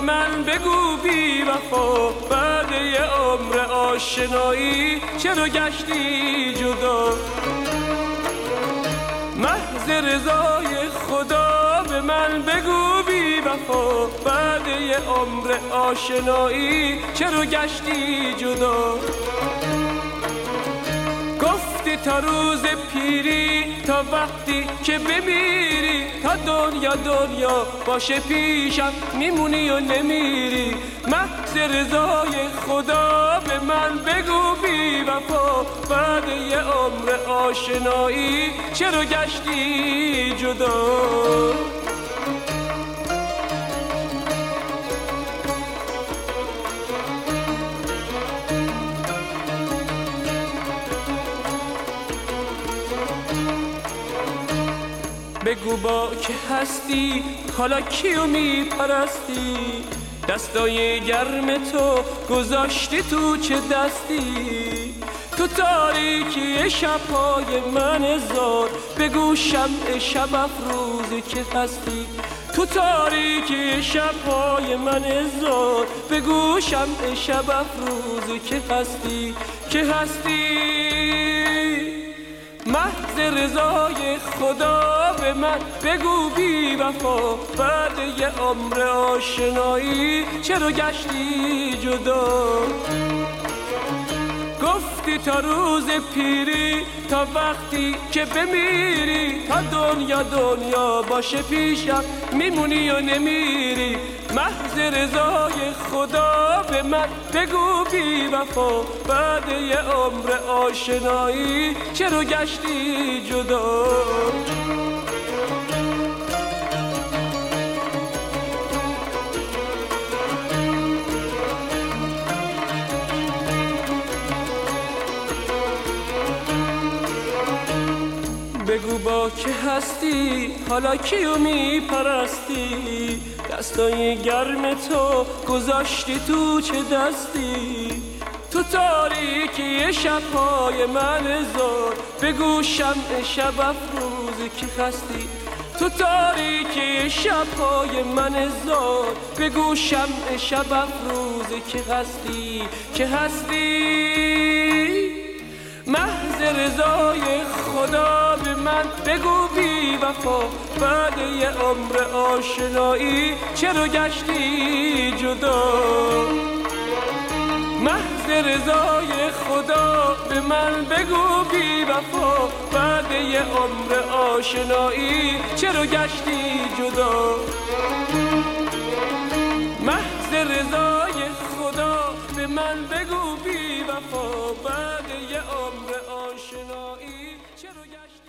من بگو بی وفا، بعد یه عمر آشنایی چرا گشتی جدا؟ محض رضای خدا به من بگو بی وفا، بعد یه عمر آشنایی چرا گشتی جدا؟ گفتی تا روز پیری، تا وقتی که بمیری، تا دنیا باشه پیشم میمونی و نمیری. محض رضای خدا به من بگو بی وفا، بعد یه عمر آشنایی چرا گشتی جدا؟ بگو با که هستی حالا کیو میپرستی؟ دستای گرم تو گذاشتی تو چه دستی؟ تو تاریکی شب‌های من زار بگو شمع شب افروز که هستی. تو تاریکی شب‌های من زار بگو شمع شب افروز که هستی، که هستی. محض رضای خدا به من بگو بی وفا، بعد یه عمر آشنایی چرا گشتی جدا؟ گفتی تا روز پیری، تا وقتی که بمیری، تا دنیا باشه پیشم میمونی و نمیری. محض رضای خدا به من بگو بی وفا، بعد یه عمر آشنایی چرا گشتی جدا؟ بگو با که هستی حالا کیو میپرستی؟ دستای گرم تو گذاشتی تو چه دستی؟ تو تاریکی شب‌های من زار بگو شمع شب افروز که هستی. تو تاریکی شب‌های من زار بگو شمع شب افروز که هستی، که هستی. محض رضای خدا به من بگو بی وفا، بعد یه عمر آشنایی چرا گشتی جدا؟ محض رضای خدا به من بگو بی وفا، بعد یه عمر آشنایی چرا گشتی جدا؟ محض رضای خدا به من بگو بی وفا، بعد یه عمر آشنایی چرا گشتی